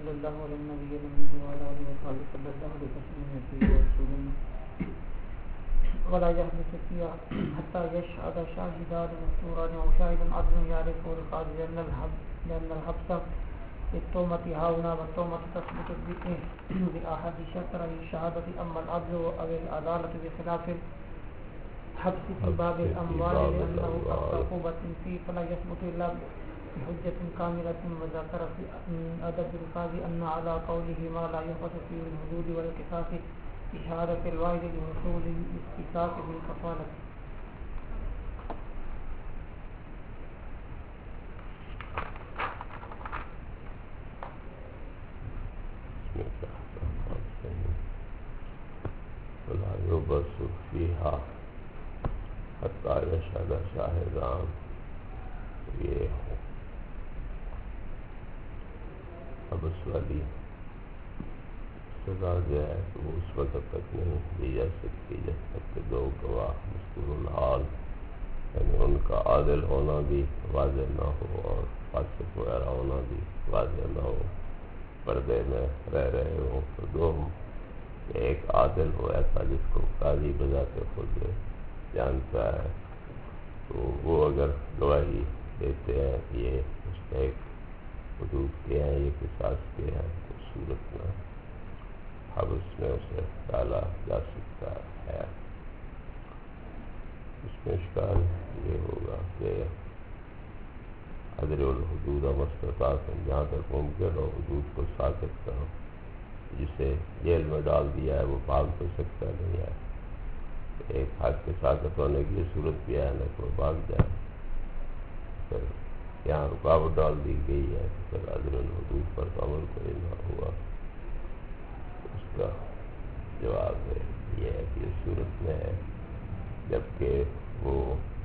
صلی اللہ علیہ نبی وعلى آله وصحبه صلی اللہ علیہ وسلم ولا يحدث فيها حتى يشهد شاهدان مستوران أو شاهد عدل يعرفه القاضي لأن الحبس بالتهمة هاهنا والتهمة تثبت بأحد شرطي الشهادة أما العدل أو العدالة بخلاف الحبس في باب الأموال لأنه عقوبة فيه فلا يثبت إلا بحجة كاملة. وذكر في أدب القاضي أن على قوله ما لا ينقص فيه الحدود والقصاص بشهادة الواحد لوصول الاستيثاق بالكفالة. ولا يبص فيها حتى يشهد شاهدان. یہ حبس والی سزا جو ہے تو وہ اس وقت تک نہیں دی جا سکتی جب تک کہ دو گواہ مستور الحال یعنی ان کا عادل ہونا بھی واضح نہ ہو اور فاسق وغیرہ ہونا بھی واضح نہ ہو، پردے میں رہ رہے ہوں. تو دو ایک عادل ہو ایسا جس کو قاضی بذات خود جانتا ہے، تو وہ اگر گواہی دیتے ہیں کہ یہ مستحق حدود کے ہیں، یہ قصاص کے ہیں، تو صورت میں حبس میں اسے ڈالا جا سکتا ہے. اس میں اشکال یہ ہوگا کہ عدل الحدود مستطاعت جہاں تک ممکن ہو حدود کو ساکت کرو. جسے جیل میں ڈال دیا ہے وہ بھاگ تو سکتا نہیں ہے. ایک حد کے ساکت ہونے کی صورت بھی ہے نہ کوئی بھاگ جائے. پھر یہاں رکاوٹ ڈال دی گئی ہے، پھر عدل الحدود پر عمل کوئی نہ ہوا. اس کا جواب ہے یہ ہے کہ اس صورت میں ہے جبکہ وہ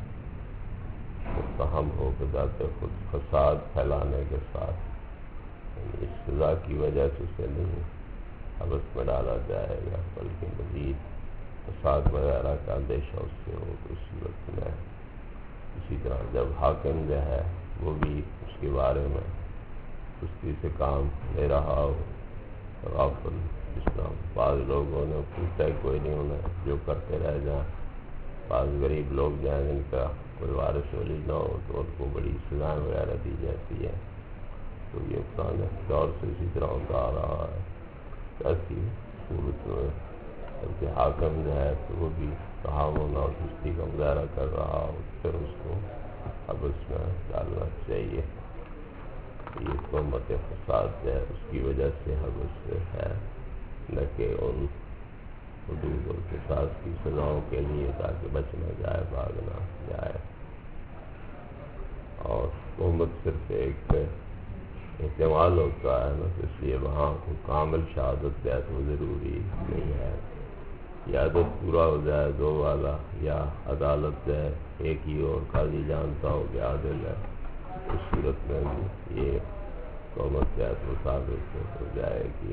متہم ہو کے ذات خود فساد پھیلانے کے ساتھ، اس سزا کی وجہ سے اسے نہیں حبس میں ڈالا جائے گا بلکہ مزید فساد وغیرہ کا اندیشہ اس سے ہو. تو اس صورت میں اسی طرح جب حاکم جو ہے وہ بھی اس کے بارے میں سستی سے کام لے رہا ہو، غافل، جس طرح بعض لوگوں نے پوچھا ہی کوئی نہیں انہیں جو کرتے رہ جائیں. بعض غریب لوگ جائیں جن کا کوئی وارث ولی نہ ہو تو ان کو بڑی سزائیں وغیرہ دی جاتی ہے. تو یہ پرانے دور سے اسی طرح ہوتا آ رہا ہے. ایسی صورت میں جبکہ حاکم جو ہے تو وہ بھی تحامل اور سستی کا مظاہرہ کر رہا ہو، پھر اس کو حبس میں ڈالنا چاہیے. یہ تہمت فساد جو ہے اس کی وجہ سے حبس ہے، نہ کہ ان حدود اور قصاص کی سزاؤں کے لیے تاکہ بچ نہ جائے، بھاگ نہ جائے. اور تہمت صرف ایک احتمال ہوتا ہے نا، اس لیے وہاں کوئی کامل شہادت جو ہے تو ضروری نہیں ہے. یا عدد پورا ہو جائے دو والا، یا عدالت جو ہے ایک ہی اور قاضی جانتا ہو کہ عادل ہے، اس صورت میں بھی یہ تہمت جو ہے تو ثابت ہو جائے گی.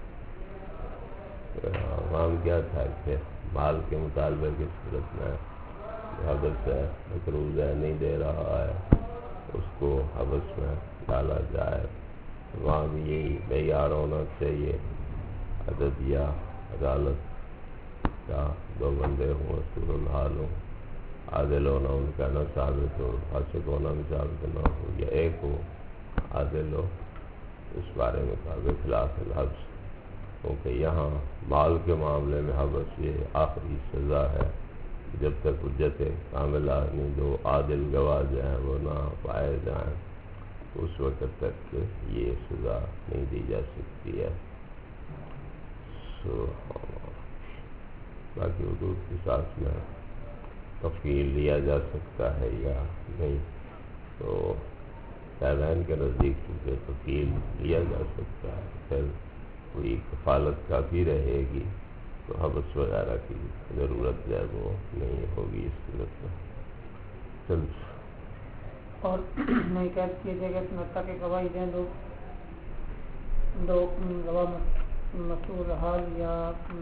عوام کیا تھا کہ مال کے مطالبے کی صورت میں حبس ہے، مقروض ہے، نہیں دے رہا ہے، اس کو حبس میں ڈالا جائے. وہاں بھی یہی معیار ہونا چاہیے، عدد یا عدالت یا دو بندے ہوں، مستور الحال ہوں، عادل ہونا ان کا نہ ثابت ہو، فاسق ہونا بھی ثابت نہ ہو، یا ایک ہو عادل ہو. اس بارے میں کہا خلاف الحبس، کیونکہ یہاں مال کے معاملے میں حبس یہ آخری سزا ہے. جب تک حجت کاملہ یعنی دو عادل گواہ جو ہیں وہ نہ پائے جائیں اس وقت تک یہ سزا نہیں دی جا سکتی ہے. باقی حدود کے ساتھ میں تفصیل لیا جا سکتا ہے یا نہیں، تو قائدین کے نزدیک چونکہ تفصیل لیا جا سکتا ہے، پھر کوئی کفالت کافی رہے گی تو حبس وغیرہ کی ضرورت جو ہے وہ نہیں ہوگی اس صورت میں. اور نہیں قید کیے جائے گا سمجھتا کہ گواہی دیں دو گواہ مستور حال یا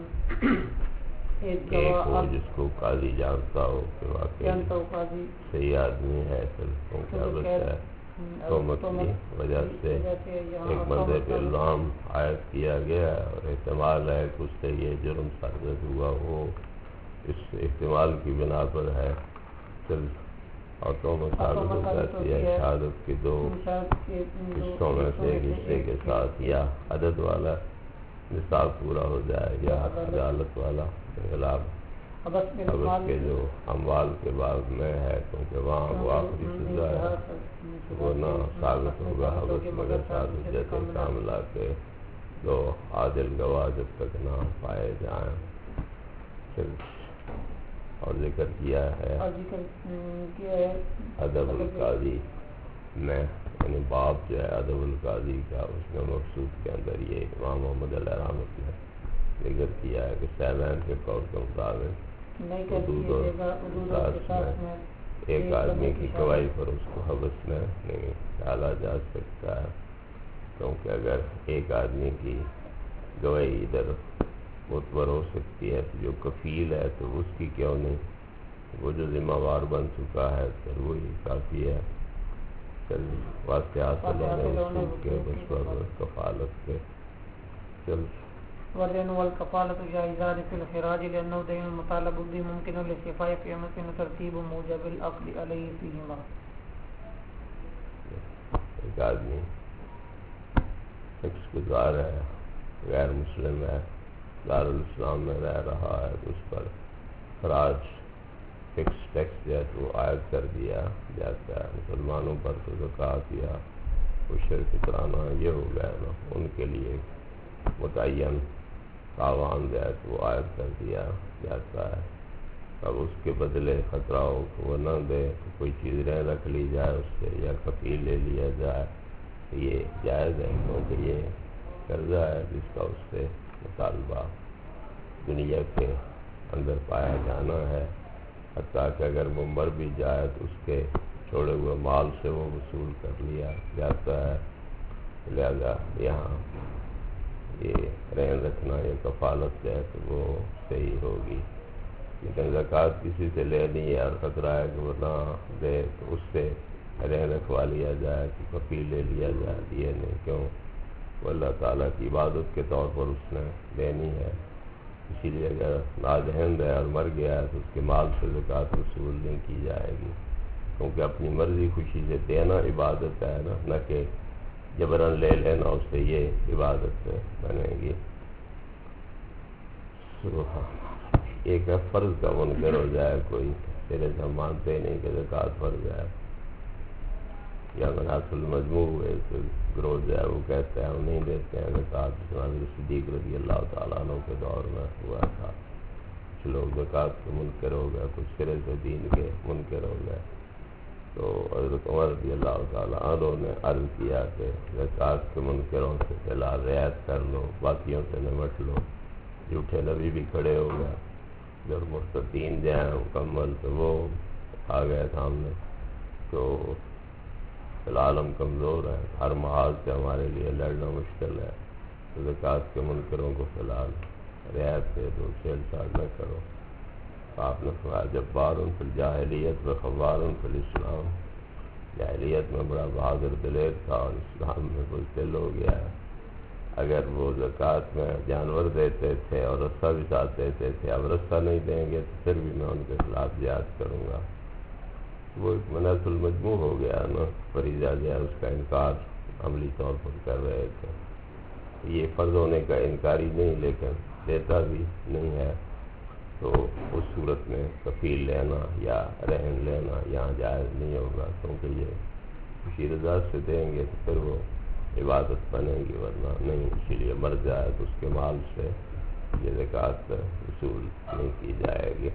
ایک گواہ جس کو قاضی جانتا ہو کہ واقعی صحیح آدمی ہے، پھر کیونکہ حبس ہے تہمت کی وجہ سے ایک بندے پہ الزام عائد کیا گیا اور احتمال ہے کہ اس سے یہ جرم سرزد ہوا وہ اس احتمال کی بنا پر ہے اور تہمت ثابت ہو جاتی ہے شہادت کے دو حصوں میں سے ایک حصے کے ساتھ یا عدد والا نصاب پورا ہو جائے یا عدالت والا خلاف اب اس کے جو اموال کے بعد میں ہے کیونکہ وہاں وہ آخری سزا ہے وہ نہ ثابت ہوگا حبس مگر ساتھ حجت کاملہ کے دو عادل گواہ جب تک نہ پائے جائیں اور ذکر کیا ہے ادب القاضی میں یعنی باب جو ہے ادب القاضی کا اس میں مقصود کے اندر یہ امام محمد علیہ رحمت نے ذکر کیا ہے کہ سیلین کے قول کے مطابق حدود اور قصاص میں ایک آدمی کی گواہی پر اس کو حبس میں نہیں ڈالا جا سکتا ہے کیونکہ اگر ایک آدمی کی گواہی ادھر معتبر ہو سکتی ہے تو جو کفیل ہے تو اس کی کیوں نہیں وہ جو ذمہ وار بن چکا ہے پھر وہی کافی ہے چل واسطے حاصل ہونے وصول کے بشور کفالت کے چل والدين والكفالة جائزان في الخراج لأنه دين المطالب به ممكن الاستيفاء في أمكن ترتيب موجب العقد عليه فيهما. ایک آدمی شخص گزار ہے غیر مسلم ہے دارالاسلام میں رہ رہا ہے تو اس پر خراج فکس ٹیکس جو ہے تو عائد کر دیا جاتا ہے مسلمانوں پر تو زکوٰۃ یا عشر فطرانہ یہ ہو گیا نا ان کے لیے متعین تاوان جو ہے تو عائد کر دیا جاتا ہے اب اس کے بدلے خطرہ ہو کہ وہ نہ دے تو کوئی چیز رکھ لی جائے اس سے یا کفیل لے لیا جائے یہ جائز ہے کیونکہ یہ قرضہ ہے جس کا اس سے مطالبہ دنیا کے اندر پایا جانا ہے حتیٰ کہ اگر وہ مر بھی جائے تو اس کے چھوڑے ہوئے مال سے وہ وصول کر لیا جاتا ہے لہذا یہاں یہ رہن رکھنا یا کفالت ہے تو وہ صحیح ہوگی لیکن زکوٰۃ کسی سے لینی ہے اور خطرہ ہے کہ وہ نہ دے تو اس سے رہن رکھوا لیا جائے کہ کفیل لے لیا جائے یہ نہیں کیوں وہ اللہ تعالیٰ کی عبادت کے طور پر اس نے لینی ہے اسی لیے اگر نادہند ہے اور مر گیا ہے تو اس کے مال سے زکوٰۃ وصول نہیں کی جائے گی کیونکہ اپنی مرضی خوشی سے دینا عبادت ہے نہ کہ جبراً لے لینا اس سے یہ عبادت بنے گی ایک ہے فرض کا منکر ہو جائے کوئی تیرے سے مانتے ہی نہیں کہ زکوٰۃ فرض ہے یا مناص المجموع ایک گروہ جو ہے وہ کہتے ہیں ہم نہیں دیتے ہیں زکوٰۃ صدیق رضی اللہ تعالیٰ عنہ کے دور میں ہوا تھا کچھ لوگ زکوٰۃ کے منکر ہو گئے کچھ سرے سے دین کے منکر ہو گئے تو حضرت عمر رضی اللہ تعالیٰ عنہ نے عرض کیا کہ زکوٰۃ کے منکروں سے فی الحال رعایت کر لو باقیوں سے نمٹ لو جھوٹے نبی بھی کھڑے ہو گئے جب مرتدین جائیں مکمل تو وہ آ گئے سامنے تو فی الحال ہم کمزور ہیں ہر محاذ سے ہمارے لیے لڑنا مشکل ہے تو زکوٰۃ کے منکروں کو فی الحال رعایت دے دو چھیڑ چھاڑ نہ کرو آپ نے فرمایا جبار فی الجاہلیت و خوار فی الاسلام جاہلیت میں بڑا بہادر دلیر تھا اور اسلام میں بزدل ہو گیا ہے اگر وہ زکوٰۃ میں جانور دیتے تھے اور رسہ بھی ساتھ دیتے تھے اب رسہ نہیں دیں گے تو پھر بھی میں ان کے خلاف جہاد کروں گا وہ ایک مناص المجموع ہو گیا نا فریضہ جو ہے اس کا انکار عملی طور پر کر رہے تھے یہ فرض ہونے کا انکاری نہیں لیکن دیتا بھی نہیں ہے تو اس صورت میں کفیل لینا یا رہن لینا یہاں جائز نہیں ہوگا کیونکہ یہ خوشی رضا سے دیں گے تو پھر وہ عبادت بنے گی ورنہ نہیں اسی لیے مر جائے تو اس کے مال سے یہ زکوٰۃ وصول نہیں کی جائے گی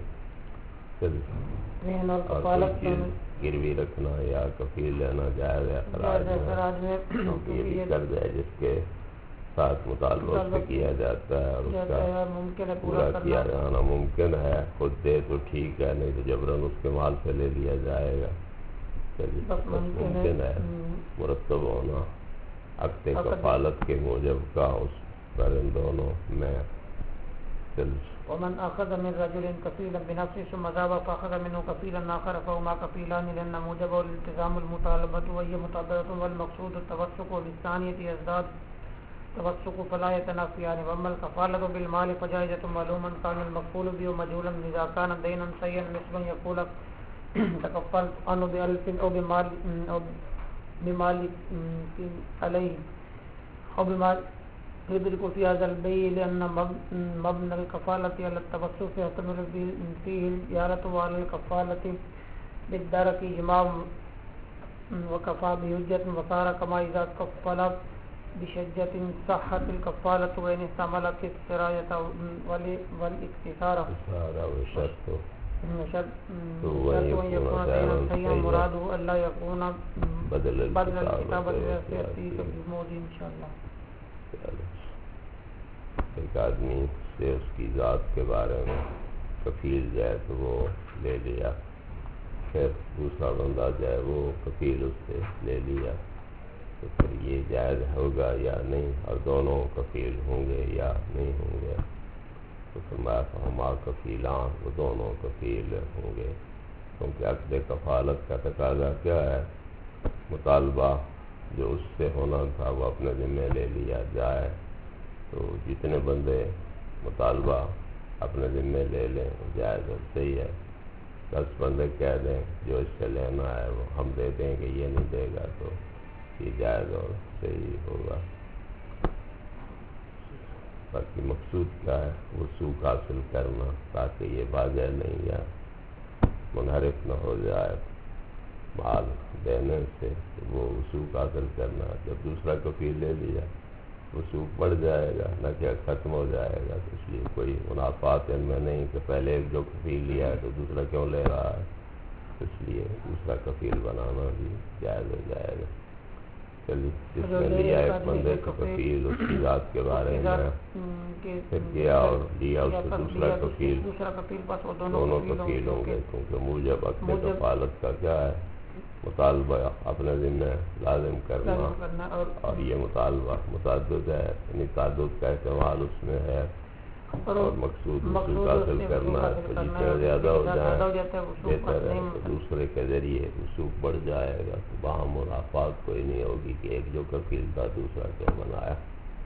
اور کوئی چیز گروی رکھنا یا کفیل لینا جائز ہے خراج میں کیونکہ یہ بھی قرض ہے جس کے ساتھ مطالبہ سے کیا جاتا ہے اور اس کا پورا کیا جانا ممکن ہے خود دے تو ٹھیک ہے نہیں تو جبراً اس کے مال سے لے لیا جائے گا چلیے بس ممکن ہے مرتب ہونا عقد کفالت کے موجب کا اس پر ان دونوں میں ومن أخذ من رجل كفيلا بنفسه ثم ذهب فأخذ منه كفيلا آخر فهما كفيلان لأن موجبه الالتزام المطالبة وهي مطابقة والمقصود التوثق للثانية يزداد توثق فلا يتنافيان. وأما الكفالة بالمال فجائزة معلوما كان المكفول به مجهولا إذا كان دينا سيئا مثل يقول تكفلت عنه بألف أو بمال عليه أو بمال يدرك في هذا البيع لأن مبنى الكفالة على التوسط يحتمل فيه الجارة وعلى الكفالة بالدرك إجماع وكفى بحجة وصار كما إذا كفل بشجة صحت الكفالة وإن استعملت السراية والاكتسار شرط أن يكون دينا سيئا مراده ألا يكون بدل الكتابة سيأتي بالموضوع إن شاء الله. ایک آدمی سے اس کی ذات کے بارے میں کفیل جائے تو وہ لے لیا، پھر دوسرا بندہ جائے وہ کفیل اس سے لے لیا، تو پھر یہ جائز ہوگا یا نہیں، اور دونوں کفیل ہوں گے یا نہیں ہوں گے؟ تو فرمایا ہما کفیلان، وہ دونوں کفیل ہوں گے، کیونکہ عقد کفالت کا تقاضا کیا ہے؟ مطالبہ جو اس سے ہونا تھا وہ اپنے ذمہ لے لیا جائے، تو جتنے بندے مطالبہ اپنے ذمہ لے لیں جائز اور صحیح ہے. 10 بندے کہہ دیں جو اس سے لینا ہے وہ ہم دے دیں گے، یہ نہیں دے گا، تو یہ جائز اور صحیح ہوگا. باقی مقصود کیا ہے؟ وثوق حاصل کرنا تاکہ یہ واضح نہیں یا منحرف نہ ہو جائے مال دینے سے، وہ وثوق حاصل کرنا. جب دوسرا کفیل لے لیا وثوق بڑھ جائے گا نہ کہ ختم ہو جائے گا، تو اس لیے کوئی منافعات ان میں نہیں کہ پہلے جو کفیل لیا ہے تو دوسرا کیوں لے رہا ہے، اس لیے دوسرا کفیل بنانا بھی جائز ہو جائے گا. چلیے جس نے لیا ایک بندے کا کفیل اس کی ذات کے بارے میں پھر کیا اور لیا اس سے دوسرا کفیل، دونوں کفیل ہوں گے، کیونکہ موجب عقد کفالت کا کیا ہے؟ مطالبہ اپنے ذمہ لازم کرنا، اور یہ مطالبہ متعدد ہے، یعنی تعدد کا استعمال اس میں ہے، اور مقصود وصول حاصل کرنا ہے. تو جتنے زیادہ ہو جائیں بہتر ہے، تو دوسرے کے ذریعے وثوق بڑھ جائے گا، تو وہاں منافعات کوئی نہیں ہوگی کہ ایک جو کفیل تھا دوسرا کیوں بنایا.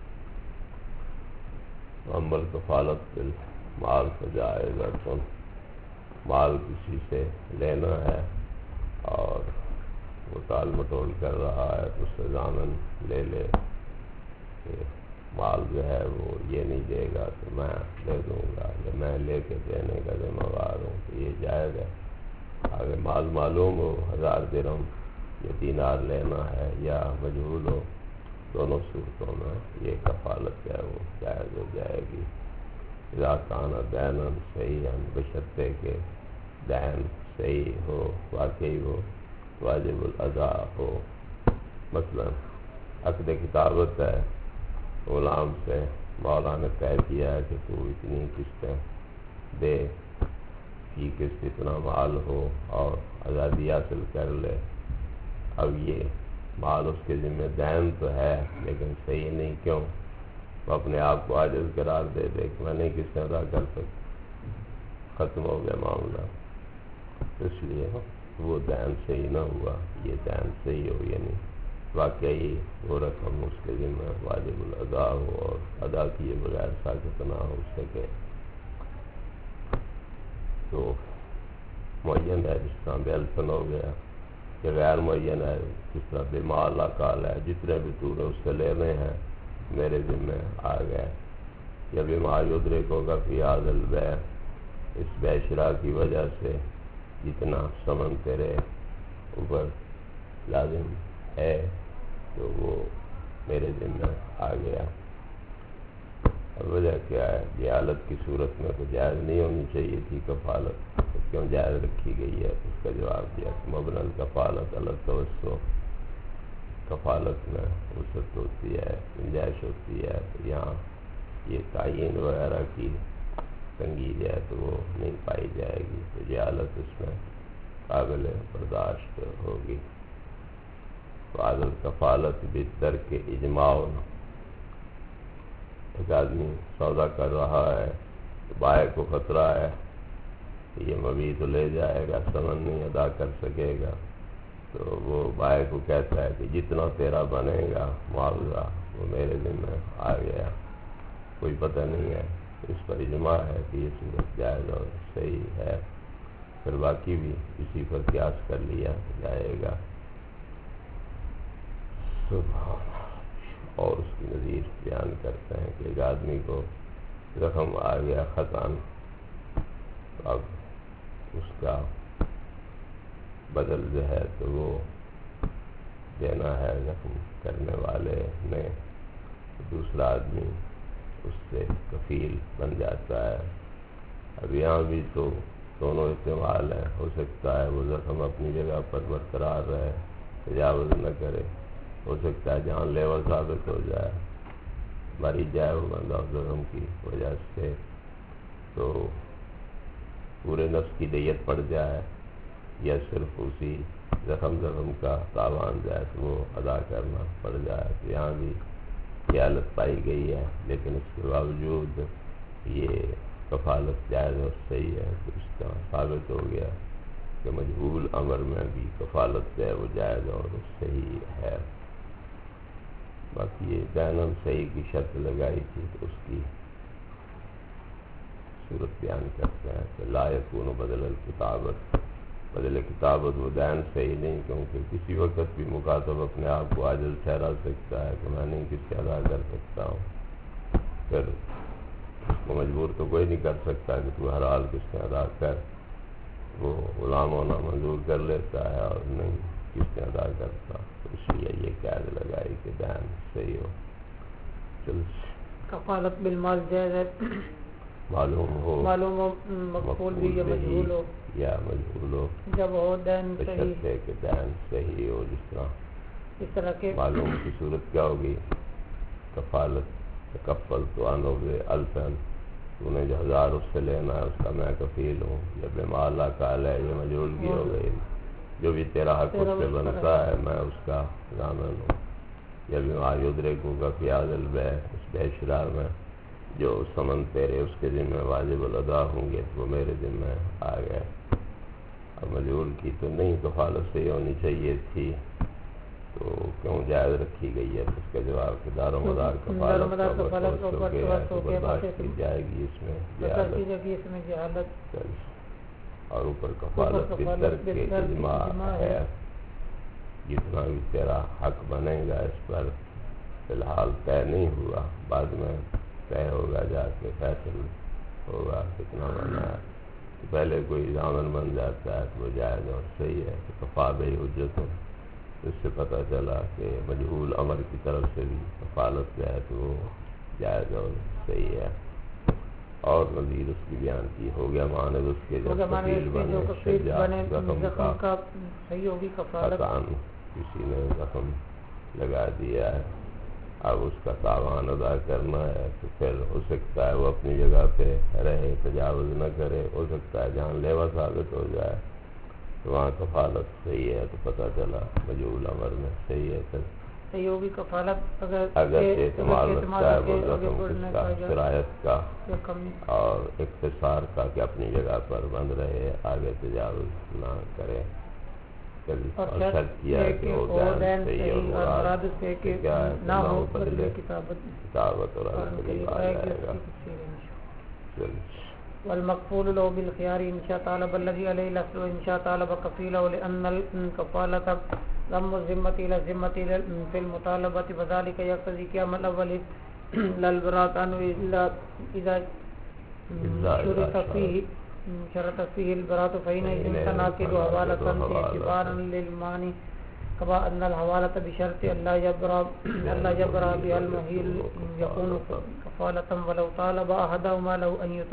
عمل کفالت بالمال فجائز ارسن، مال کسی سے لینا ہے اور وہ ٹال مٹول کر رہا ہے تو اس سے ضامن لے لے کہ مال جو ہے وہ یہ نہیں دے گا تو میں دے دوں گا، یا میں لے کے دینے کا ذمہ وار ہوں، تو یہ جائز ہے. اگر مال معلوم ہو 1000 درہم یا دینار لینا ہے یا مجہول ہو، دونوں صورتوں میں یہ کفالت ہے وہ جائز ہو جائے گی. اذا کان دینا صحیحا، بشرطے کہ دین صحیح ہو، واقعی ہو، واجب الادا ہو. مثلا عقد کتابت ہے، غلام سے مولا نے طے کیا ہے کہ تو اتنی قسطیں دے، فی قسط اتنا مال ہو اور آزادی حاصل کر لے. اب یہ مال اس کے ذمہ دین تو ہے لیکن صحیح نہیں، کیوں؟ وہ اپنے آپ کو عاجز قرار دے دے کہ میں نہیں قسطیں ادا کر سکتا، ختم ہو گیا معاملہ. اس لیے وہ دین صحیح نہ ہوا، یہ دین صحیح ہو، یعنی واقعی وہ رقم اس کے ذمہ واجب الادا ہو اور ادا کیے بغیر ساکت نہ ہو سکے. تو معین ہے جس طرح بیلفن ہو گیا، کہ غیر معین ہے جس طرح بیمال اکال ہے، جتنے بھی تو نے اس سے لینے ہیں میرے ذمہ آ گئے. یا بیمار یدرک ہوگا فی هذا البیع، اس بیع شراء کی وجہ سے جتنا ثمن تیرے اوپر لازم ہے تو وہ میرے ذمہ آ گیا. اور وجہ کیا ہے؟ جہالت کی صورت میں تو جائز نہیں ہونی چاہیے تھی کفالت، تو کیوں جائز رکھی گئی ہے؟ اس کا جواب دیا کہ مبنی الکفالت علی التوسع، کفالت میں وسعت ہوتی ہے، گنجائش ہوتی ہے، تو یہاں یہ تعین وغیرہ کی تنگی ہے تو وہ نہیں پائی جائے گی، تو جہالت اس میں قابل برداشت ہوگی. بعد الکفالت بالترک اجماع، ایک آدمی سودا کر رہا ہے بائے کو خطرہ ہے کہ یہ مبی تو لے جائے گا، ثمن نہیں ادا کر سکے گا، تو وہ بائے کو کہتا ہے کہ جتنا تیرا بنے گا معاوضہ وہ میرے ذمہ آ گیا، کوئی پتہ نہیں ہے۔ اس پر اجماع ہے کہ یہ صورت جائز اور صحیح ہے، پھر باقی بھی اسی پر قیاس کر لیا جائے گا۔ اور اس کی نظیر بیان کرتے ہیں کہ ایک آدمی کو زخم آ گیا خطاً، اب اس کا بدل جو ہے تو وہ دینا ہے زخم کرنے والے نے، دوسرا آدمی اس سے کفیل بن جاتا ہے۔ اب یہاں بھی تو دونوں استعمال ہیں، ہو سکتا ہے وہ زخم اپنی جگہ پر برقرار رہے، تجاوز نہ کرے، ہو سکتا ہے جان لیوا ثابت ہو جائے، مری جائے وہ بندہ زخم کی وجہ سے، تو پورے نفس کی دیت پڑ جائے، یا صرف اسی زخم کا تاوان جائے تو وہ ادا کرنا پڑ جائے۔ تو یہاں بھی یہ حالت پائی گئی ہے، لیکن اس کے باوجود یہ کفالت جائز اور صحیح ہے، تو اس کا ثابت ہو گیا کہ مجہول امر میں بھی کفالت ہے وہ جائز اور صحیح ہے۔ باقی یہ بینن صحیح کی شرط لگائی تھی تو اس کی صورت بیان کرتے ہیں کہ لا یکون بدل الکتابت، بدل کتابت وہ دین صحیح نہیں، کیونکہ کسی وقت بھی مکاتب اپنے آپ کو عاجز ٹھہرا سکتا ہے کہ میں نہیں کس سے ادا کر سکتا ہوں، پھر اس کو مجبور تو کوئی نہیں کر سکتا کہ تو ہر حال کس سے ادا کر، وہ غلام ہونا منظور کر لیتا ہے اور نہیں کس سے ادا کرتا، تو اس لیے یہ قید لگائی کہ دین صحیح ہو۔ چل کفالت بالمال جائز ہے، معلوم ہو مقبول بھی یا مجہول ہو، یا مجہول ہو، جب ہو دین بشرط صحیح، ہے کہ دین صحیح ہو۔ اس طرح کے معلوم کی صورت کیا ہوگی؟ کفالت تکفل تو انوبے الفن، تو نے جو 1000 اس سے لینا ہے اس کا میں کفیل ہوں، یا بمال کال ہے، یہ مجہول کی ہو گئی، جو بھی تیرا حق اس سے بنتا ہے میں اس کا ضامن ہوں، یا بما یدرکو کا فی ھذا البیع، اس بے شرار میں جو ثمن تیرے اس کے ذمہ واجب الادا ہوں گے وہ میرے ذمہ آ گئے۔ اب مجہول کی تو نہیں کفالت صحیح ہونی چاہیے تھی، تو کیوں جائز رکھی گئی ہے؟ اس کا جواب کہ دار و مدار کفالت تو برداشت کی جائے گی، اس میں جہالت، اور اوپر کفالت بستر کے اجماع ہے، جتنا بھی تیرا حق بنے گا اس پر فی الحال طے نہیں ہوا، بعد میں طے ہوگا، جا کے فیصل ہوگا کتنا بنا ہے، تو پہلے کوئی ضامن بن جاتا ہے تو وہ جائز اور صحیح ہے۔ تو کفا بہ حجت، اس سے پتہ چلا کہ مجہول امر کی طرف سے بھی کفالت جو ہے تو وہ جائز اور صحیح ہے۔ اور مزید اس کی بیان کی ہو گیا مانند اس کے جب کفیل بنے شجاع زخم کا صحیح ہوگی کفالت، کسی نے زخم لگا دیا ہے، اب اس کا تاوان ادا کرنا ہے، تو پھر ہو سکتا ہے وہ اپنی جگہ پہ رہے، تجاوز نہ کرے، ہو سکتا ہے جان لیوا ثابت ہو جائے، تو وہاں کفالت صحیح ہے، تو پتہ چلا مجہول امر میں صحیح ہے، پھر صحیح ہوگی کفالت اگر اعتماد رکھتا ہے وہ زخم اس کا شرائط کا اور اختصار کا کہ اپنی جگہ پر بند رہے، آگے تجاوز نہ کرے، اور شرط کیا ہے کہ وہ دین صحیح اور مراد کہ کیا ہے نہ ہو بدلے کتابت اور القریب آ جائے گا۔ والمقفول له بالخيار ان شاء طالب الذي عليه الاصل وان شاء طالب كفيله، لان الكفالة ضم الذمة الى الذمة في المطالبة، وذلك يقتضي قيام الاول للبراءة عنه اذا شرط فيه البراءة، فإن تناقض حوالة اعتبارا للمانع، كما أن الحوالة بشرط ألا يبرأ بها المحيل يكون كفالة، ولو طالب أحدهما له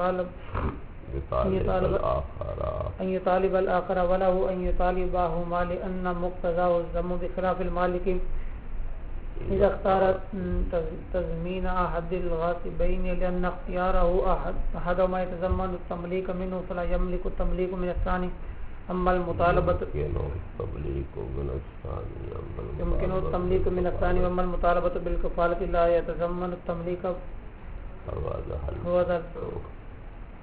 أن يطالب الآخر وله أن يطالبهما، لأن مقتضاه الذم بخلاف المالك إذا اختار تضمين أحد الغاصبين، لأن اختياره أحدهما يتضمن التمليك منه فلا يملك التمليك من الثاني. أما المطالبة يمكن التمليك من الثاني، وأما المطالبة بالكفالة لا يتضمن التمليك.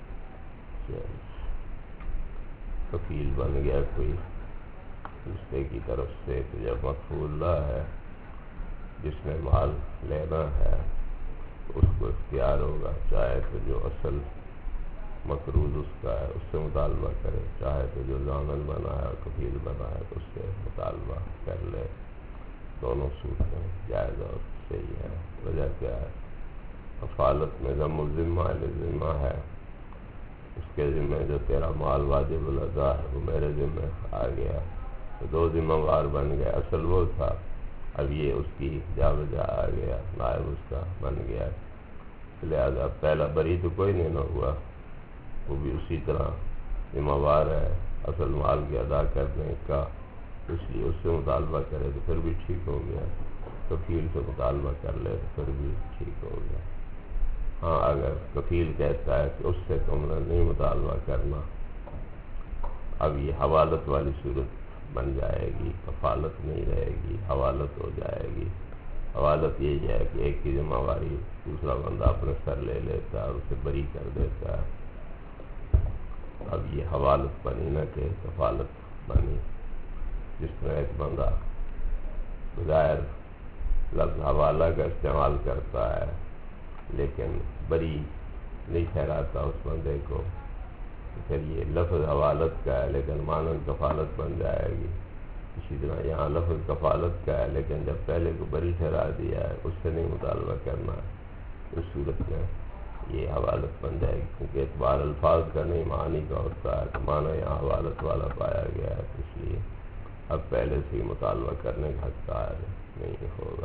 کفیل بن گیا کوئی دوسرے کی طرف سے، تو جب مقفول ہے جس نے مال لینا ہے تو اس کو اختیار ہوگا، چاہے تو جو اصل مقروض اس کا ہے اس سے مطالبہ کرے، چاہے تو جو ضامن بنا ہے اور کفیل بنا ہے تو اس سے مطالبہ کر لے۔ دونوں صورتیں جائز اور صحیح ہے۔ وجہ کیا ہے؟ کفالت میں ضم الذمہ ذمہ ہے، اس کے ذمہ جو تیرا مال واجب الادا ہے وہ میرے ذمہ آ گیا، تو دو ذمہ وار بن گئے۔ اصل وہ تھا، اب یہ اس کی جا بجا آ گیا، نائب اس کا بن گیا، لہذا پہلا بری تو کوئی نہیں نہ ہوا، وہ بھی اسی طرح ذمہ وار ہے اصل مال کے ادا کرنے کا، اس لیے اس سے مطالبہ کرے تو پھر بھی ٹھیک ہو گیا، کفیل سے مطالبہ کر لے تو پھر بھی ٹھیک ہو گیا۔ ہاں اگر کفیل کہتا ہے کہ اس سے تم نے نہیں مطالبہ کرنا، اب یہ حوالت والی صورت بن جائے گی، کفالت نہیں رہے گی، حوالت ہو جائے گی۔ حوالت یہی ہے کہ ایک کی ذمہ واری دوسرا بندہ اپنے سر لے لیتا ہے اور اسے بری کر دیتا ہے۔ اب یہ حوالت بنی نہ کہ کفالت بنی، جس میں ایک بندہ بغیر لفظ حوالہ کا استعمال کرتا ہے لیکن بری نہیں ٹھہراتا اس بندے کو، پھر یہ لفظ حوالت کا ہے لیکن مانند کفالت بن جائے گی۔ اسی طرح یہاں لفظ کفالت کا ہے لیکن جب پہلے کو بری ٹھہرا دیا ہے اس سے نہیں مطالبہ کرنا ہے، اس صورت میں یہ حوالت بن جائے گی، کیونکہ اعتبار الفاظ کا نہیں معنی کا ہوتا ہے، تو معنی یہاں حوالت والا پایا گیا ہے، اس لیے اب پہلے سے ہی مطالبہ کرنے کا حق قائل نہیں ہوگا۔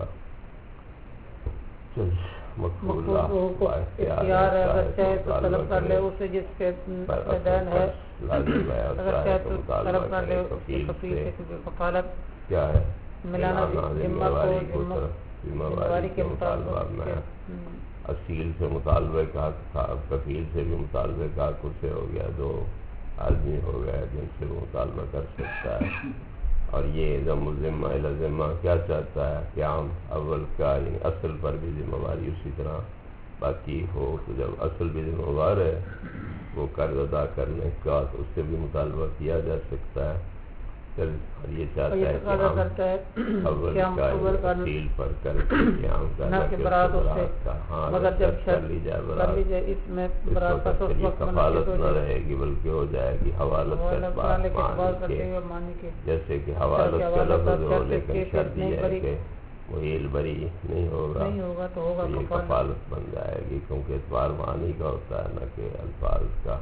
مقبول کو اختیار ہے، اگر چاہے تو طلب کر لے اسے جس کے دین ہے، اگر چاہے تو طلب کر لے اس کے کفیل سے، کیونکہ کفالت کیا ہے؟ ملانا ذمہ کو ذمہ داری کے مطابق میں اصیل سے مطالبے کا حق تھا، اب کفیل سے بھی مطالبے کا حق اسے ہو گیا، دو آدمی ہو گئے جن سے وہ مطالبہ کر سکتا ہے۔ اور یہ ضم الذمہ الی ذمہ کیا چاہتا ہے؟ قیام اول کا، یعنی اصل پر بھی ذمہ واری اسی طرح باقی ہو، تو جب اصل بھی ذمہ وار ہے وہ قرض ادا کرنے کا، تو اس سے بھی مطالبہ کیا جا سکتا ہے۔ پھر یہ چاہتا ہے کہ ہم اول کا اصیل پر کر کے قیام کرنا کہ برات کا، ہاں مگر جب کر لی جائے برات، اس میں اس وقت یہ کفالت نہ رہے گی بلکہ ہو جائے گی حوالت کا مان کے، جیسے کہ حوالت کا لفظ ہو لیکن شرط یہ ہے کہ محیل بری نہیں ہوگا، تو یہ کفالت بن جائے گی، کیونکہ اعتبار معنی کا ہوتا ہے نہ کہ الفاظ کا۔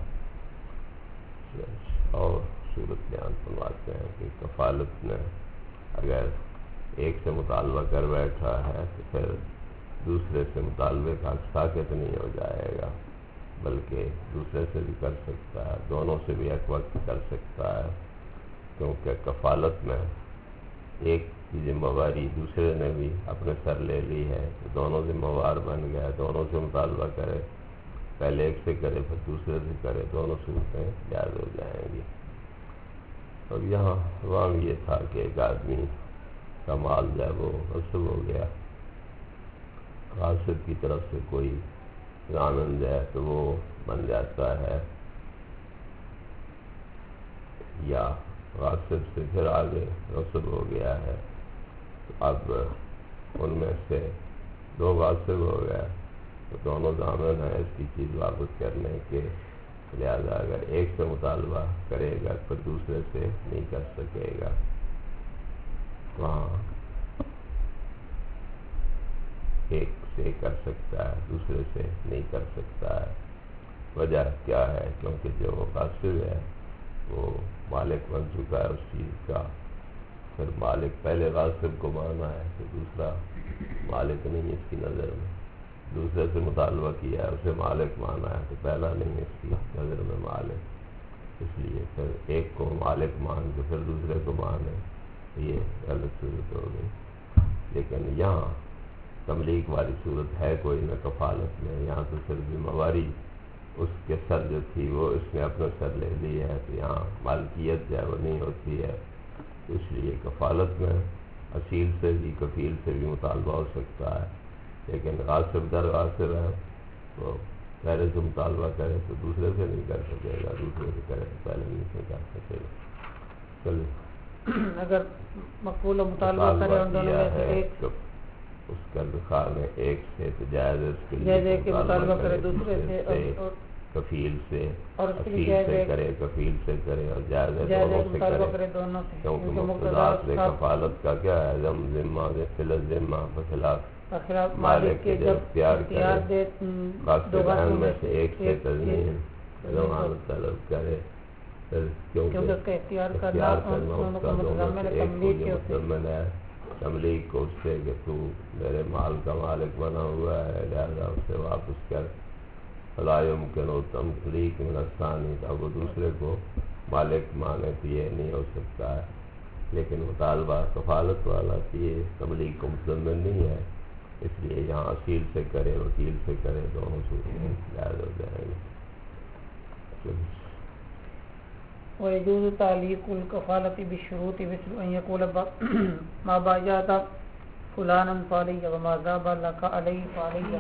اور صورت بیان فرماتے ہیں کہ کفالت میں اگر ایک سے مطالبہ کر بیٹھا ہے تو پھر دوسرے سے مطالبے کا حق ساقط نہیں ہو جائے گا، بلکہ دوسرے سے بھی کر سکتا ہے، دونوں سے بھی ایک وقت کر سکتا ہے، کیونکہ کفالت میں ایک کی ذمہ واری دوسرے نے بھی اپنے سر لے لی ہے، تو دونوں ذمہ وار بن گئے، دونوں سے مطالبہ کرے، پہلے ایک سے کرے پھر دوسرے سے کرے، دونوں صورتیں جائز ہو جائیں گی۔ اب یہاں وہاں یہ تھا کہ ایک آدمی کا مال جو ہے وہ غصب ہو گیا، غاصب کی طرف سے کوئی ضامن جو ہے تو وہ بن جاتا ہے، یا غاصب سے پھر آگے غصب ہو گیا ہے، تو اب ان میں سے دو غاصب ہو گیا تو دونوں ضامن ہیں اس کی چیز واپس کرنے کے، لہذا اگر ایک سے مطالبہ کرے گا تو دوسرے سے نہیں کر سکے گا، وہاں ایک سے کر سکتا ہے دوسرے سے نہیں کر سکتا ہے۔ وجہ کیا ہے؟ کیونکہ جو وہ غاصب ہے وہ مالک بن چکا ہے اس چیز کا، پھر مالک پہلے غاصب کو مانا ہے تو دوسرا مالک نہیں اس کی نظر میں، دوسرے سے مطالبہ کیا ہے اسے مالک مانا ہے تو پہلا نہیں اس کی نظر میں مالک، اس لیے پھر ایک کو مالک مان کے پھر دوسرے کو مانے، یہ غلط صورت ہو گئی۔ لیکن یہاں تملیک والی صورت ہے کوئی نہ کفالت میں، یہاں تو صرف ذمہ واری اس کے سر جو تھی وہ اس نے اپنا سر لے لی ہے، تو یہاں مالکیت جو ہے وہ نہیں ہوتی ہے، اس لیے کفالت میں اصیل سے بھی کفیل سے بھی مطالبہ ہو سکتا ہے، لیکن غاصب در غاصب ہے تو پہلے سے مطالبہ کرے تو دوسرے سے نہیں کر سکے گا، دوسرے سے کرے تو پہلے نہیں سے کر سکے گا. چلے اگر مقبول و مطالبہ کرے ان دونوں میں سے ایک، اس کا دخار میں ایک سے تو جائز ہے، اس کے لیے کہ مطالبہ کرے دوسرے سے کفیل سے، اور کفیل سے کرے، کفیل سے کرے، اور جائز ہے دونوں سے کرے، دونوں سے، کیونکہ مقتضیات کفالت کا کیا ہے؟ ضم ذمہ فلز ذمہ بخلاف مالک کے جب اختیار کرے، قاصدین میں سے ایک سے تضمین ضمانت طلب کرے، کیونکہ اس کا اختیار کرنا اس کا دونوں سے ایک کو جو متضمن ہے تملیک کو، اس سے کہ تو میرے مال کا مالک بنا ہوا ہے لہذا اس سے واپس کر. فلا يمكن تملیک من الثانی، اب وہ دوسرے کو مالک مانے تو یہ نہیں ہو سکتا ہے. لیکن مطالبہ کفالت والا کہ یہ تملیک کو متضمن نہیں ہے، اس لیے یہاں اصیل سے کرے وکیل سے کرے، دونوں سے جائز ہو جائے گا. ويجوز تعليق الكفالة بالشروط مثل أن يقول ما بايعت فلانا فعلي وما ذاب لك عليه فعلي،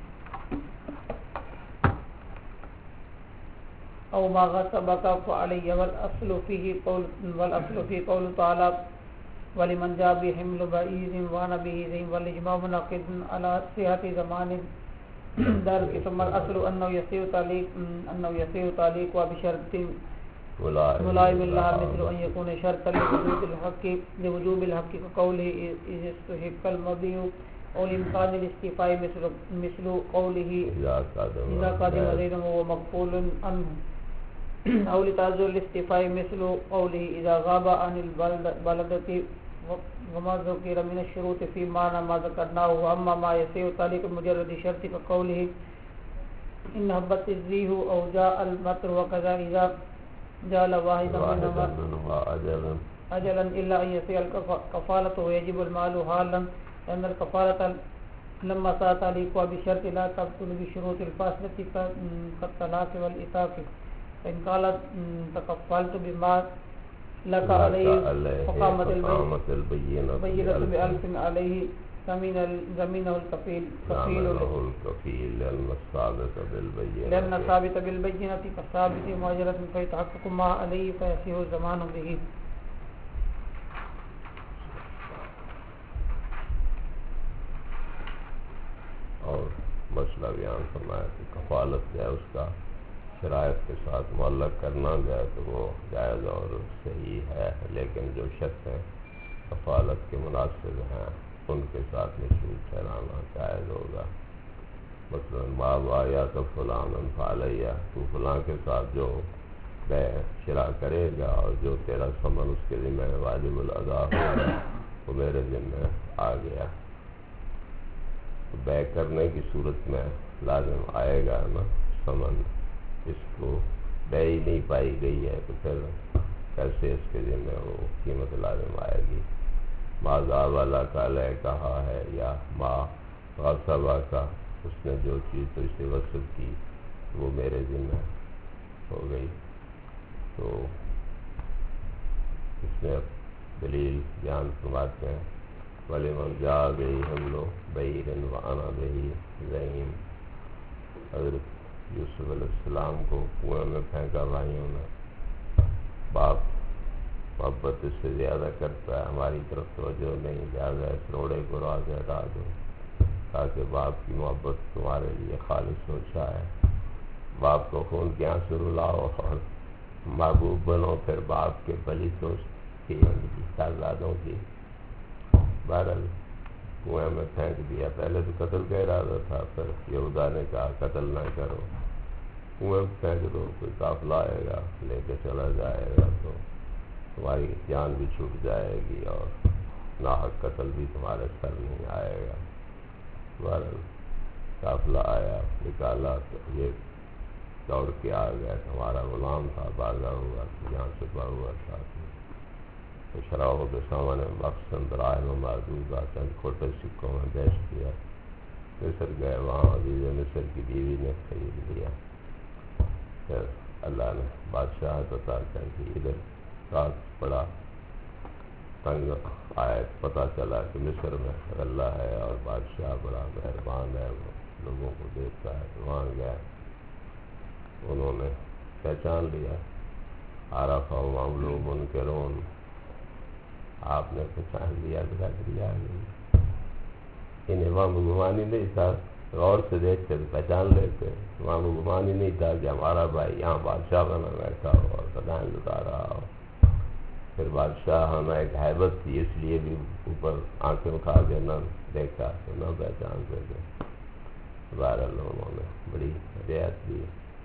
أو ما غصبك فعلي. والأصل في قول تعالى ولمن جاء بحمل بعير وأنا به زعيم، والإجماع منعقد على صحة زمان ذلك. ثم الأصل أنه يصير تعليق وبشرط ملائم الله مثل أن يكون شرطا لوجوب الحق كقوله إذا استحق المبيع، أو لإمكان الاستيفاء مثل قوله إذا قدم زيد وهو مقبول عنه، أو لتعذر الاستيفاء مثل قوله إذا غاب عن البلدة، وما ذكر من الشروط في معنى ما ذكرناه. وأما ما يصير تعليق مجرد شرط كقوله إن هبت الريح أو جاء المطر وكذا إذا جعل واحدا منهما أجلا إلا أن يصير الكفالة ويجب المال حالا، لأن الكفالة لما صار تعليقها بشرط لا تبطل بشروط الفاصلة كالطلاق والإطاق. فإن قالت تكفلت بما لك عليه فقامت البينة بألف عليه زمينه الكفيل لأن الثابت بالبينة كالثابت مؤجلة فيتحقق ما عليه فيصيح الزمان به. اور مسئلہ بیان فرمایا کہ کفالت جو ہے اس کا شرائط کے ساتھ معلق کرنا جائے تو وہ جائز اور صحیح ہے، لیکن جو شخص ہیں کفالت کے مناسب ہیں ان کے ساتھ مشروط ٹھہرانا جائز ہوگا. مثلا ما بایا تو فلاں فعلیہ، تو فلاں کے ساتھ جو بے شرا کرے گا اور جو تیرا ثمن اس کے ذمہ واجب الادا ہوگا وہ میرے ذمہ آ گیا. تو بے کرنے کی صورت میں لازم آئے گا نا ثمن، اس کو بے ہی نہیں پائی گئی ہے تو پھر کیسے اس کے ذمہ وہ قیمت لازم آئے گی. ما ذاب والا کا لے کہا ہے یا ما غصبہ کا، اس نے جو چیز تو اسے وصف کی وہ میرے ذمہ ہو گئی. تو اس میں دلیل بیان فرماتے ہیں وَلِمَنْ جَاءَ بِهِ حِمْلُ بَعِيرٍ وَأَنَا بِهِ زَعِيمٌ. حضرت یوسف علیہ السلام کو کنویں میں پھینکا بھائیوں نے، باپ محبت اس سے زیادہ کرتا ہے، ہماری طرف توجہ نہیں، لہٰذا اس روڑے کو راہ سے ہٹا دو تاکہ باپ کی محبت تمہارے لیے خالص ہو جائے. باپ کو خون کے آنسو رلاؤ اور محبوب بنو، پھر باپ کے بلی سوچ کی ان کی شہزادوں کی. بہرحال کنویں میں پھینک دیا. پہلے تو قتل کا ارادہ تھا، پھر یہودا نے کہا قتل نہ کرو، کنویں میں پھینک دو، کوئی قافلہ آئے گا لے کے چلا جائے گا تو تمہاری جان بھی چھوٹ جائے گی اور ناحق قتل بھی تمہارے سر نہیں آئے گا. بہرحال قافلہ آیا، نکالا تو یہ دوڑ کے آ گیا. ہمارا غلام تھا، بھاگا ہوا یہاں چھپا ہوا تھا. تو شراحوں کے سامنے مقصد رائے میں معدودہ چند کھوٹے سکوں میں بیچ دیا. مصر گئے، وہاں عزیز مصر کی بیوی نے خرید لیا. پھر اللہ نے بادشاہ عطا کر دی. ادھر رات پڑا، تنگ آئے، پتہ چلا کہ مصر میں اللہ ہے اور بادشاہ بڑا مہربان ہے، وہ لوگوں کو دیکھتا ہے. تو وہاں گئے انہوں نے پہچان لیا، عرفہم معلوم منکرون، آپ نے پہچان لیا، برادری آ گئی۔ انہیں وہاں گمانی نہیں تھا، غور سے دیکھتے تو پہچان لیتے، وہاں گمانی نہیں تھا کہ ہمارا بھائی یہاں بادشاہ بنا بیٹھا ہو اور خزائن لٹا رہا ہو۔ پھر بادشاہ ہمیں ایک حیبت تھی، اس لیے بھی اوپر آنکھیں اٹھا کے نہ دیکھا تو نہ پہچان سکے۔ بہرحال انہوں نے بڑی رعایت دی،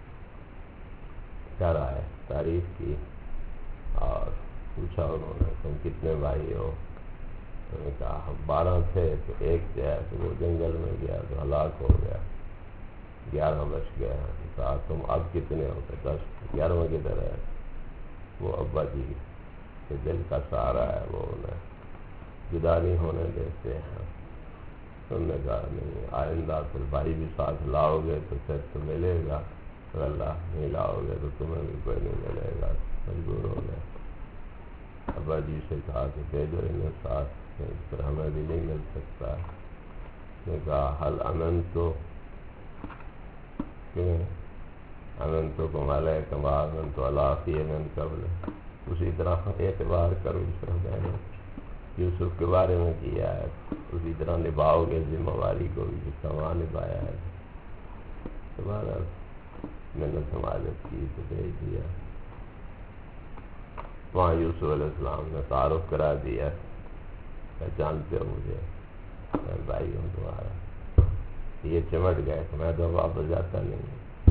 کرا ہے، تعریف کی، اور پوچھا انہوں نے تم کتنے بھائی ہو؟ انہوں نے کہا ہم 12 تھے، تو ایک جو ہے تو وہ جنگل میں گیا تو ہلاک ہو گیا، 11 بچ گئے ہیں۔ کہا تم اب کتنے ہو؟ کہ 10۔ 11واں کدھر ہے؟ وہ ابا جی کے دل کا سہارا ہے، وہ انہیں جدا نہیں ہونے دیتے ہیں۔ انہوں نے کہا نہیں، آئندہ پھر بھائی بھی ساتھ لاؤ گے تو پھر تو ملے گا، اگر اللہ نہیں لاؤ گے تو تمہیں بھی کوئی نہیں ملے گا۔ مجبور ہو گئے۔ ابا جی سے کہا کہ بھیجو انہیں ساتھ، پھر ہمیں بھی نہیں مل سکتا۔ نے کہا حل امنتو، امنتکم علیہ کما امنت علی اخی من قبل، اسی طرح اعتبار کرو جس طرح میں نے یوسف کے بارے میں کیا ہے، اسی طرح نبھاؤ گے ذمہ داری کو بھی جس طرح وہاں نبھایا ہے۔ تمہارا میں نے سماجت کی تو بھیج دیا۔ وہاں یوسف علیہ السلام نے تعارف کرا دیا، پہچانتے ہو مجھے، میں بھائی ہوں تمہارا۔ یہ چمٹ گئے کہ میں تو واپس جاتا نہیں،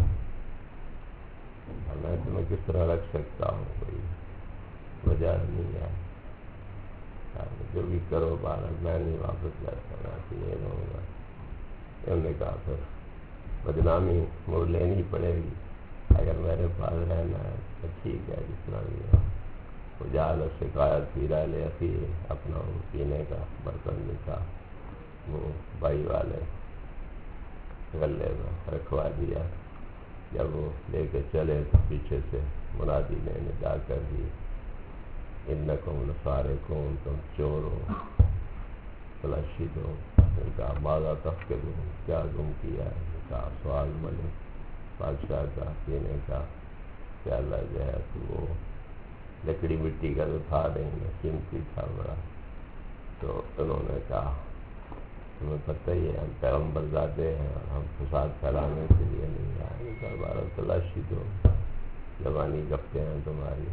اور میں تمہیں کس طرح رکھ سکتا ہوں، کوئی وجہ نہیں ہے، جو بھی کرو بہرحال میں نہیں واپس جاتا، میں تو یہ رہوں گا۔ انہوں نے کہا پھر بدنامی مجھ لینی پڑے گی، اگر میرے پاس رہنا ہے تو ٹھیک ہے، جس طرح بھی ہو۔ وہ جال شکایت پیرا لے اخی، اپنا وہ پینے کا برتن بھی تھا وہ بھائی والے غلے میں رکھوا دیا۔ جب وہ لے کے چلے تو پیچھے سے منادی نے ندا کر دی، انکم لسارقون، تم چور ہو، تلاشی دو۔ ان کا ماذا تفقدون، کیا گم کیا ہے؟ کا سوال ملک بادشاہ کا پینے کا پیالہ جو ہے تو وہ لکڑی مٹی کا تو تھا نہیں، قیمتی تھا بڑا۔ تو انہوں نے کہا تمہیں پتہ ہی ہے ہم پیغمبر زادے ہیں اور ہم فساد پھیلانے کے لیے نہیں آئے، بارہ تلاشی دو، زبانی گپتے ہیں تمہاری۔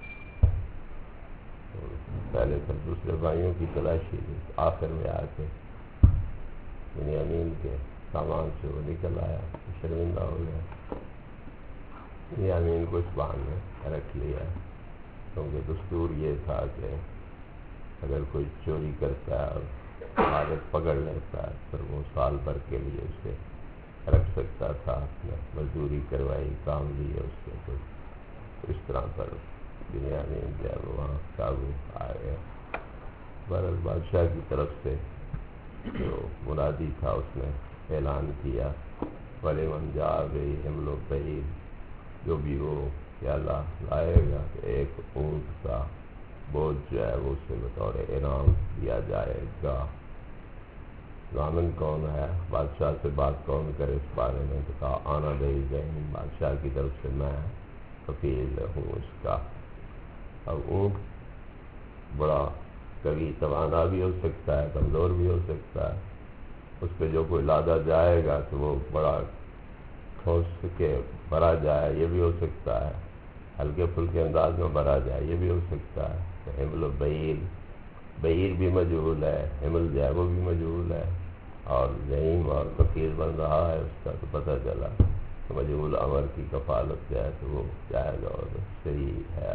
پہلے پھر دوسرے بھائیوں کی تلاشی دی، آخر میں آ کے بنیامین کے سامان سے وہ نکل آیا، شرمندہ ہو گیا۔ بنیامین کو اس بہانے رکھ لیا، کیونکہ دستور یہ تھا کہ اگر کوئی چوری کرتا ہے اور مالک پکڑ لیتا ہے پھر وہ سال بھر کے لیے اسے رکھ سکتا تھا، مزدوری کروائی، کام لیے اس کے، تو اس طرح پر بنیامین جب وہاں قابو آ گیا۔ بہرحال بادشاہ کی طرف سے جو منادی تھا اس نے اعلان کیا، وَلِمَنْ جَاءَ بِهِ حِمْلٌ بَعِيرٌ، جو بھی وہ پیالہ لائے گا تو ایک اونٹ کا بوجھ جو ہے وہ اسے بطور انعام دیا جائے گا۔ ضامن کون ہے؟ بادشاہ سے بات کون کرے اس بارے میں؟ تو کہا آنا بھائی ذہن، بادشاہ کی طرف سے میں کفیل ہوں اس کا۔ اب اونٹ بڑا کبھی توانا بھی ہو سکتا ہے، کمزور بھی ہو سکتا ہے، اس پہ جو کوئی لادا جائے گا تو وہ بڑا ٹھوس کے بھرا جائے، یہ بھی ہو سکتا ہے، ہلکے پھلکے انداز میں بھرا جائے، یہ بھی ہو سکتا ہے۔ تو حمل بعیر، بعیر بھی مجہول ہے، حمل جو ہے وہ بھی مجہول ہے، اور زعیم اور کفیل بن رہا ہے اس کا، تو پتہ چلا کہ مجہول امر کی کفالت جو ہے تو وہ جائز اور صحیح ہے۔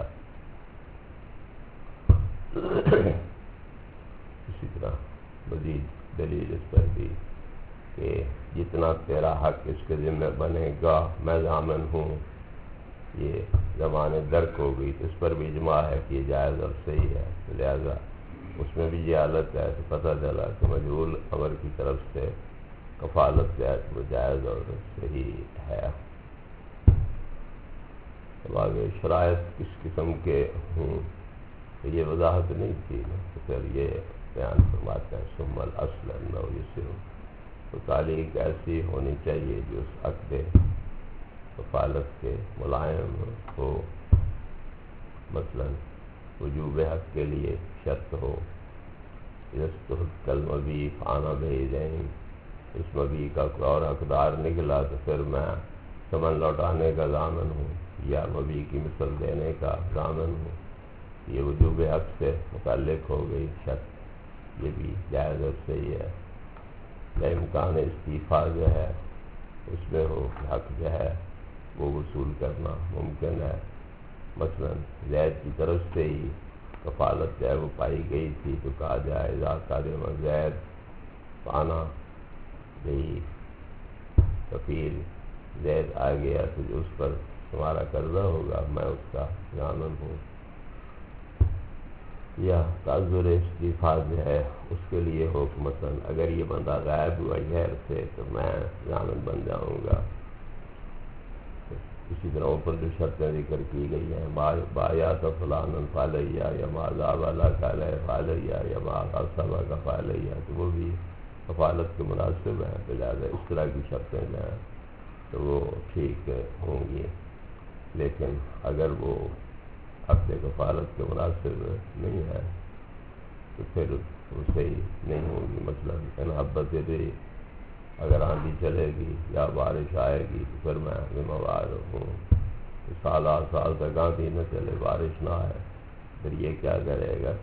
اسی طرح مزید دلیل اس پر بھی کہ جتنا تیرا حق اس کے ذمہ بنے گا میں ضامن ہوں، یہ زبان درک ہو گئی، تو اس پر بھی اجماع ہے کہ یہ جائز اور صحیح ہے، لہذا اس میں بھی یہ حالت ہے تو پتہ چلا کہ مجہول امر کی طرف سے کفالت جو ہے وہ جائز اور صحیح ہے۔ اب آگے شرائط کس قسم کے ہوں تو یہ وضاحت نہیں تھی، تو پھر یہ بیان فرماتے ہیں ثم الاصل انه یسر، تو تعلیق ایسی ہونی چاہیے جو اس عقد کفالت کے ملائم ہو، مثلا وجوب حق کے لیے شرط ہو، کل مبی فانا بھیجیں، اس مبی کا کوئی اور حقدار نکلا تو پھر میں سمن لوٹانے کا ضامن ہوں یا مبی کی مثل دینے کا ضامن ہوں. یہ وجوب حق سے متعلق ہو گئی شرط، یہ بھی جائز اور صحیح ہے. امکان استعفیٰ جو ہے اس میں ہو حق جو ہے وہ وصول کرنا ممکن ہے. مثلا زید کی طرف سے ہی کفالت جو ہے وہ پائی گئی تھی تو کہا جائے اذا قدم زید پانا گئی، کفیل زید آ گیا تو جو اس پر تمہارا قرضہ ہوگا میں اس کا ضامن ہوں. یا تعذر استعفیٰ جو ہے اس کے لیے ہو کہ مثلا اگر یہ بندہ غائب ہوا غیر سے تو میں ضامن بن جاؤں گا. اسی طرح اوپر جو شرطیں ذکر کی گئی ہیں بایا تو فلان فالیہ یا ما ذاب اللہ کا علیہ فالیہ یا ما غصبہ کا فالیہ، تو وہ بھی کفالت کے مناسب ہیں. تو لہٰذا اس طرح کی شرطیں جو ہیں تو وہ ٹھیک ہوں گی. لیکن اگر وہ اپنے کفالت کے مناسب نہیں ہے تو پھر وہ صحیح نہیں ہوگی. مثلا انحبت بھی اگر آندھی چلے گی یا بارش آئے گی تو پھر میں ذمہ وار ہوں. سال 8 سال تک آندھی نہ چلے، بارش نہ آئے، پھر یہ کیا کرے گا؟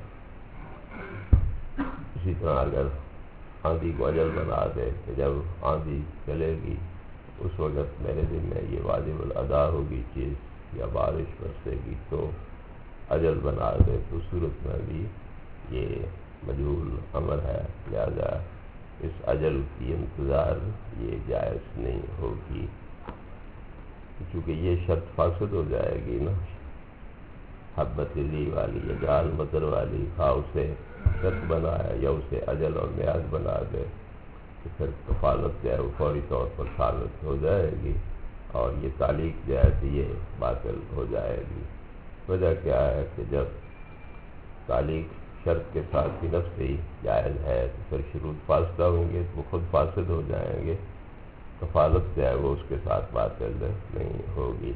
اسی طرح اگر آندھی کو اجل بنا دے کہ جب آندھی چلے گی اس وقت میرے دل میں یہ واجب الادا ہوگی چیز یا بارش برسے گی تو اجل بنا دے، تو صورت میں بھی یہ مجہول امر ہے. لہذا اس اجل کی انتظار یہ جائز نہیں ہوگی، چونکہ یہ شرط فاسد ہو جائے گی نا. حبت لی والی یا جال مطر والی خواہ اسے شرط بنائے یا اسے اجل اور میعاد بنا دے تو پھر کفالت جو ہے وہ فوری طور پر ثابت ہو جائے گی اور یہ تعلیق جو ہے تو یہ باطل ہو جائے گی. وجہ کیا ہے کہ جب تعلیق شرط کے ساتھ ہی نفس ہی جائز ہے تو پھر شروط فاسدہ ہوں گے تو وہ خود فاسد ہو جائیں گے. کفالت جو ہے وہ اس کے ساتھ باطل نہیں ہوگی.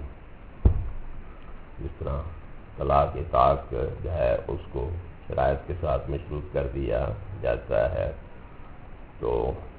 جس طرح طلاق طاق جو ہے اس کو شرائط کے ساتھ مشروط کر دیا جاتا ہے، تو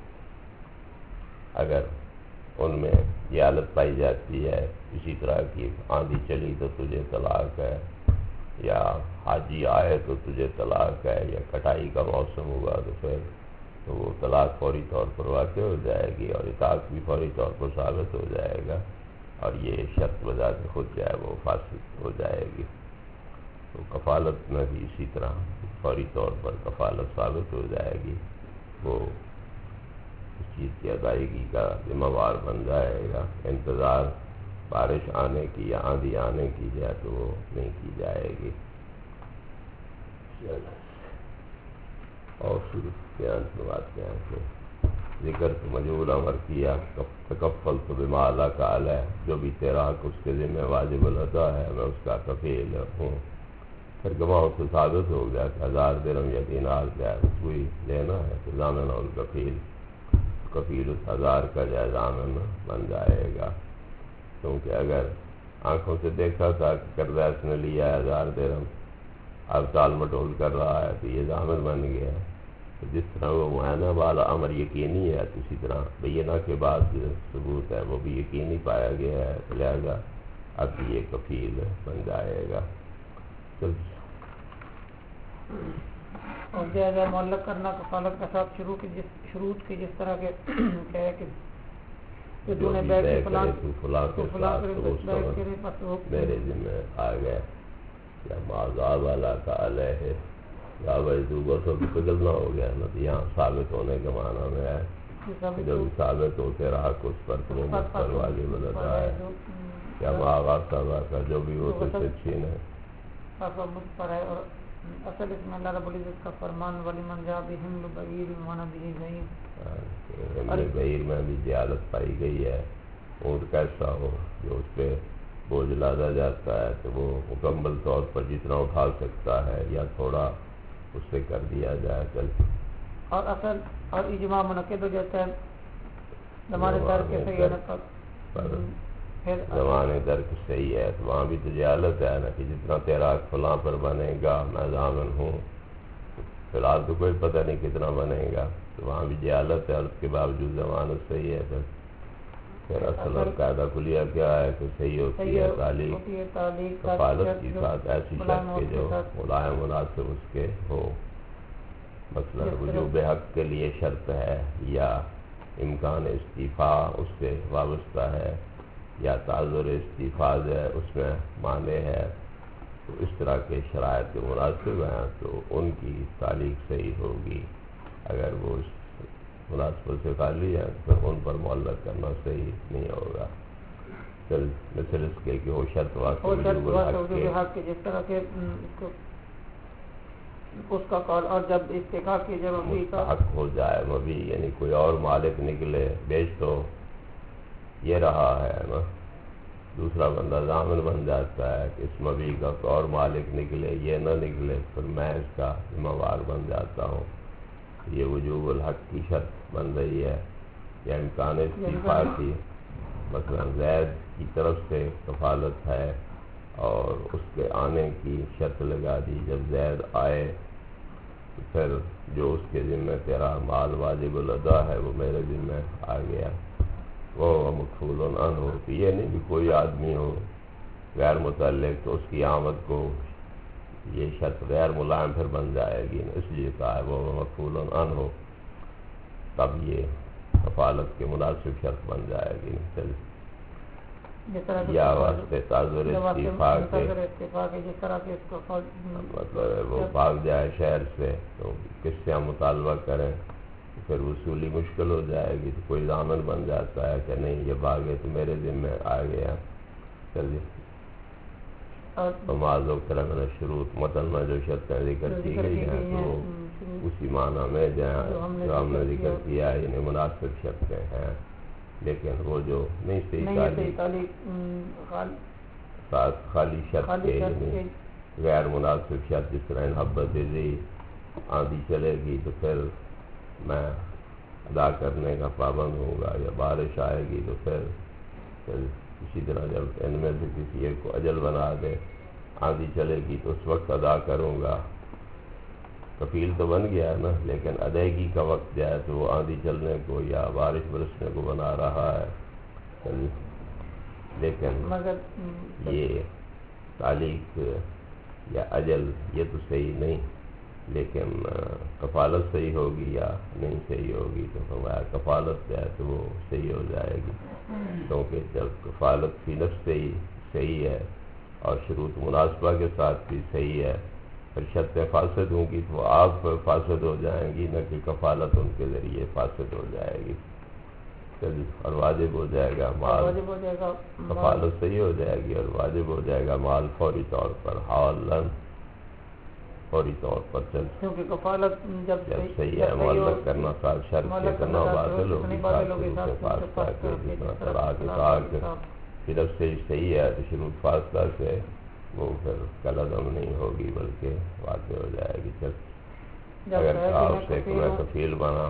اگر ان میں یہ حالت پائی جاتی ہے اسی طرح کی آندھی چلی تو تجھے طلاق ہے، یا حاجی آئے تو تجھے طلاق ہے، یا کٹائی کا موسم ہوا تو پھر تو وہ طلاق فوری طور پر واقع ہو جائے گی اور اطاعت بھی فوری طور پر ثابت ہو جائے گا اور یہ شرط بذات خود جو ہے وہ فاسد ہو جائے گی. تو کفالت میں بھی اسی طرح فوری طور پر کفالت ثابت ہو جائے گی، وہ اس چیز کی ادائیگی کا ذمہ وار بن جائے گا. انتظار بارش آنے کی یا آندھی آنے کی جو ہے تو وہ نہیں کی جائے گی. اور صورت کے انت میں بات کیا ہے کہ ذکر تو مجہول امر کیا، تکفل تو بما اللہ کا علیہ، جو بھی تیرا حق اس کے ذمہ واجب الادا ہے میں اس کا کفیل ہوں. پھر گواہ سے ثابت ہو گیا کہ 1000 درہم یا دینار جو ہے کوئی لینا ہے تو ضامن اور کفیل اس 1000 کا جو ہے ضامن بن جائے گا. کیونکہ اگر آنکھوں سے دیکھا تھا کہ قرضہ اس نے لیا ہے 1000 درہم، اب سال مٹول کر رہا ہے تو یہ ضامن بن گیا. تو جس طرح وہ معائنہ والا امر یقینی ہے تو اسی طرح بینہ کے بعد جو ثبوت ہے وہ بھی یقینی پایا گیا ہے، تو لہذا اب یہ کفیل بن جائے گا. اور جائزہ معلق کرنا کفالت کے ساتھ شروط کی جس طرح کے کہے کہ تو نے بیگ فلاں میرے ذمہ آ گئے یا معذا والا کا علیہ یا بھائی دوبر سے پگلنا ہو گیا نا. تو یہاں ثابت ہونے کے معنی میں ہے جو بھی ثابت ہوتے رہا کچھ پر تمہیں مستر واجب الادا ہے یا آغاز کا جو بھی ہو تو سے چھین ہے پر ہے. اور اصل اس میں اللہ رب العزت کا فرمان ولی من جا بہم بعیر مانا بھی ضعیف بعیر میں بھی جہالت پائی گئی ہے. اونٹ کیسا ہو جو اس پہ بوجھ لادا جاتا ہے تو وہ مکمل طور پر جتنا اٹھا سکتا ہے یا تھوڑا اس سے کر دیا جائے چل. اور اصل اور اجماع منعقد ہو جاتا ہے ہمارے در کے زمانے درک صحیح ہے تو وہاں بھی تو جہالت ہے نا کہ جتنا تیرا حق فلاں پر بنے گا میں ضامن ہوں، فی الحال تو کوئی پتہ نہیں کتنا بنے گا، تو وہاں بھی جہالت ہے اور اس کے باوجود ضمانت صحیح ہے۔ پھر اصل اور قاعدہ کلیہ کیا ہے کہ صحیح ہوتی ہے تعلیق کفالت کے ساتھ ایسی شرط کے جو ملائم مناسب اس کے ہو، مثلا وجوب حق کے لیے شرط ہے یا امکان استعفاء اس سے وابستہ ہے یا تعذر استعفاء ہے اس میں معنی ہے، تو اس طرح کے شرائط کے مناسب ہیں تو ان کی تعلیق صحیح ہوگی۔ اگر وہ اس مناسبت سے خالی ہے تو ان پر معلق کرنا صحیح نہیں ہوگا۔ مثل اس کے کہ وہ شرط واقع وجوب الحق کے جس طرح کہ اس کا قول اور جب استحقاق کی جب حق ہو جائے مبی یعنی کوئی اور مالک نکلے، بیچ تو یہ رہا ہے نا، دوسرا بندہ ضامن بن جاتا ہے کہ اس مبی کا کوئی اور مالک نکلے، یہ نہ نکلے، پھر میں اس کا ذمہ وار بن جاتا ہوں، یہ وجوب الحق کی شرط بن رہی ہے یا امکان استعفاء کی، مثلا زید کی طرف سے کفالت ہے اور اس کے آنے کی شرط لگا دی، جب زید آئے تو پھر جو اس کے ذمہ تیرا مال واجب الادا ہے وہ میرے ذمہ آ گیا، وہ مکفول عنہ ہو، کہ یہ نہیں کہ کوئی آدمی ہو غیر متعلق تو اس کی آمد کو یہ شرط غیر ملائم پھر بن جائے گی، اس لیے کہا ہے وہ مکفول عنہ ہو، تب یہ کفالت کے مناسب شرط بن جائے گی۔ یا واسطے تعذر استعفاء کے جس طرح کے مطلب وہ بھاگ جائے شہر سے تو کس سے ہم مطالبہ کریں، پھر وصولی مشکل ہو جائے گی، تو کوئی ضامن بن جاتا ہے کہ نہیں یہ بھاگے تو میرے ذمہ آ گیا۔ چلیے معاذ کرم شروط متن میں جو شرطیں ذکر کی گئی ہیں تو اسی معنی میں جو ہم نے ذکر کیا ہے انہیں مناسب شرطیں ہیں، لیکن وہ جو نہیں صحیح خالی شرط کے غیر مناسب شرط، جس طرح حبت زی آندھی چلے گی تو پھر میں ادا کرنے کا پابند ہوں گا، یا بارش آئے گی تو پھر اسی طرح جب ان میں سے کسی ایک کو اجل بنا دے آندھی چلے گی تو اس وقت ادا کروں گا، کفیل تو بن گیا ہے نا، لیکن ادائیگی کا وقت جائے تو وہ آندھی چلنے کو یا بارش برسنے کو بنا رہا ہے، لیکن یہ تعلیق یا اجل یہ تو صحیح نہیں، لیکن کفالت صحیح ہوگی یا نہیں صحیح ہوگی، تو فرمایا کفالت جائے تو وہ صحیح ہو جائے گی، کیونکہ جب کفالت فی نفس سے ہی صحیح ہے اور شروط مناسبہ کے ساتھ بھی صحیح ہے، پھر شرطیں فاسد ہوں گی تو وہ آپ فاسد ہو جائیں گی، نہ کہ کفالت ان کے ذریعے فاسد ہو جائے گی، اور واجب ہو جائے گا مال، کفالت صحیح ہو جائے گی اور واجب ہو جائے گا مال فوری طور پر، حالن فوری طور پر کیونکہ کفالت جب صحیح ہے معلق کرنا ساتھ شرط کے کرنا باطل ہوگی، فاصلہ کے جتنا طرح کے کاغذ صرف سے صحیح ہے تو شروط فاصلہ سے وہ پھر کلعدم نہیں ہوگی بلکہ واقع ہو جائے گی۔ اگر آپ سے میں کفیل بنا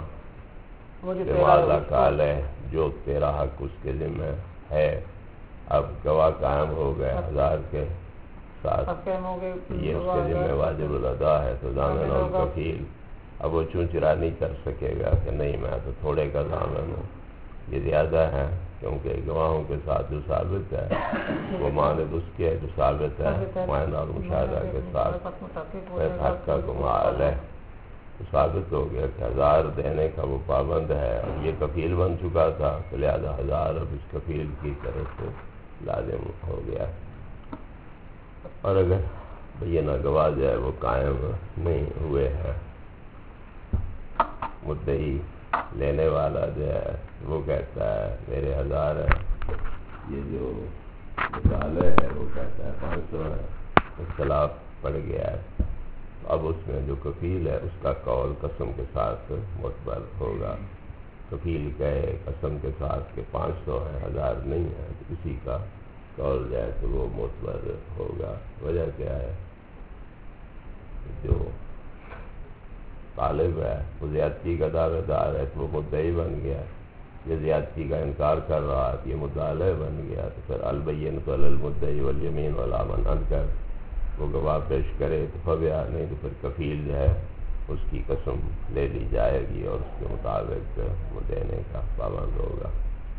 واضح کال ہے جو تیرا حق اس کے ذمہ ہے، اب گواہ قائم ہو گئے 1000 کے ساتھ، یہ اس کے ذمہ واجب الادا ہے، تو ضامن اور کفیل اب وہ چونچرا نہیں کر سکے گا کہ نہیں میں تو تھوڑے کا ضامن ہوں، یہ زیادہ ہے، کیونکہ گواہوں کے ساتھ جو ثابت ہے وہ مانند اس کے جو ثابت ہے معائنہ اور مشاہدہ کے ساتھ، پھر حق کا کمال ہے، تو ثابت ہو گیا کہ 1000 دینے کا وہ پابند ہے، اور یہ کفیل بن چکا تھا تو لہذا 1000 اب اس کفیل کی طرف سے لازم ہو گیا، اور اگر بینہ گواہ جو ہے وہ قائم نہیں ہوئے ہیں، مدعی لینے والا جو ہے وہ کہتا ہے میرے 1000 ہے، یہ جو مطالعہ ہے وہ کہتا ہے 500 ہے، اختلاف پڑ گیا ہے، اب اس میں جو کفیل ہے اس کا قول قسم کے ساتھ معتبر ہوگا، کفیل کہے قسم کے ساتھ کہ 500 ہے 1000 نہیں ہے، تو اسی کا قول جائے تو وہ معتبر ہوگا۔ وجہ کیا ہے؟ جو طالب ہے وہ زیادتی کا دعوے دار ہے تو وہ مدعی بن گیا، یہ زیادتی کا انکار کر رہا ہے، یہ مدعا علیہ بن گیا، تو پھر البینۃ علی المدعی والیمین علی من انکر، وہ گواہ پیش کرے تو فبیا، نہیں تو پھر کفیل جو ہے اس کی قسم لے لی جائے گی اور اس کے مطابق وہ دینے کا پابند ہوگا۔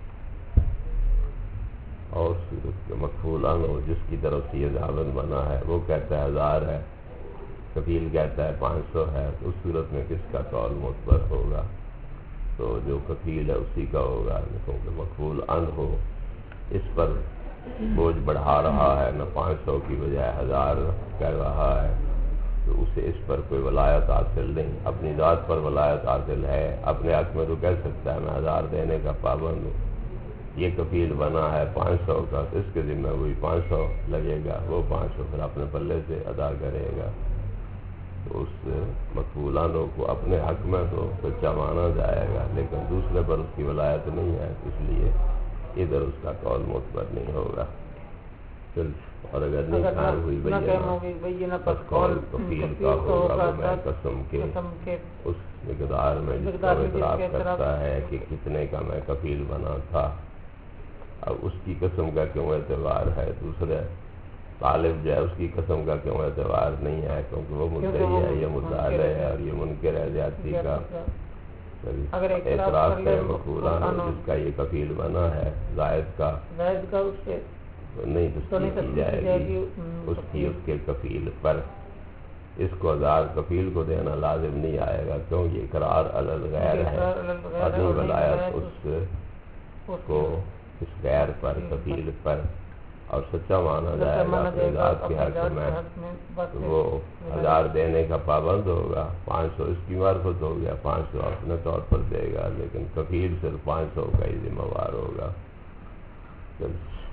اور صورت کے مکفول ہو جس کی طرف سے یہ ضامن بنا ہے وہ کہتا ہے 1000 ہے، کفیل کہتا ہے 500 ہے، تو اس صورت میں کس کا قول معتبر ہوگا؟ تو جو کفیل ہے اسی کا ہوگا، کیونکہ مکفول ہو اس پر بوجھ بڑھا رہا ہے، نہ 500 کی بجائے 1000 کر رہا ہے، تو اسے اس پر کوئی ولایت حاصل نہیں، اپنی ذات پر ولایت حاصل ہے، اپنے حق میں تو کہہ سکتا ہے میں 1000 دینے کا پابند ہوں۔ یہ کفیل بنا ہے 500 کا، تو اس کے ذمہ وہی 500 لگے گا، وہ 500 پھر اپنے پلے سے ادا کرے گا، تو اس مقبولانوں کو اپنے حق میں تو سچا مانا جائے گا، لیکن دوسرے پر اس کی ولایت نہیں ہے، اس لیے ادھر اس کا قول معتبر نہیں ہوگا۔ اور اگر نہیں قائم ہوئی بینہ پس قول کفیل کا ہوگا، وہ میں قسم کے اس مقدار میں جس کا اعتراف کرتا ہے کہ کتنے کا میں کفیل بنا تھا۔ اب اس کی قسم کا کیوں اعتبار ہے؟ دوسرے طالب جو ہے اس کی قسم کا کیوں اعتبار نہیں ہے؟ کیونکہ وہ مدعی ہے، یہ مدعا علیہ ہے اور یہ منکر ہے زیادتی کا۔ اعتراف کرے مقبولانہ جس کا یہ کفیل بنا ہے، زائد کا اس سے نہیں تسلیم کی جائے گی، اس کے کفیل پر۔ اس کو 1000 کفیل کو دینا لازم نہیں آئے گا، کیوں یہ اقرار علی الغیر ہے، اپنی ولایت اس کو اس غیر پر، کفیل پر، اور سچا مانا جائے گا اپنے ذات کے حق میں، تو وہ 1000 دینے کا پابند ہوگا، 500 اس کی معرفت ہو گیا، 500 اپنے طور پر دے گا، لیکن کفیل صرف 500 کا ہی ذمہ وار ہوگا۔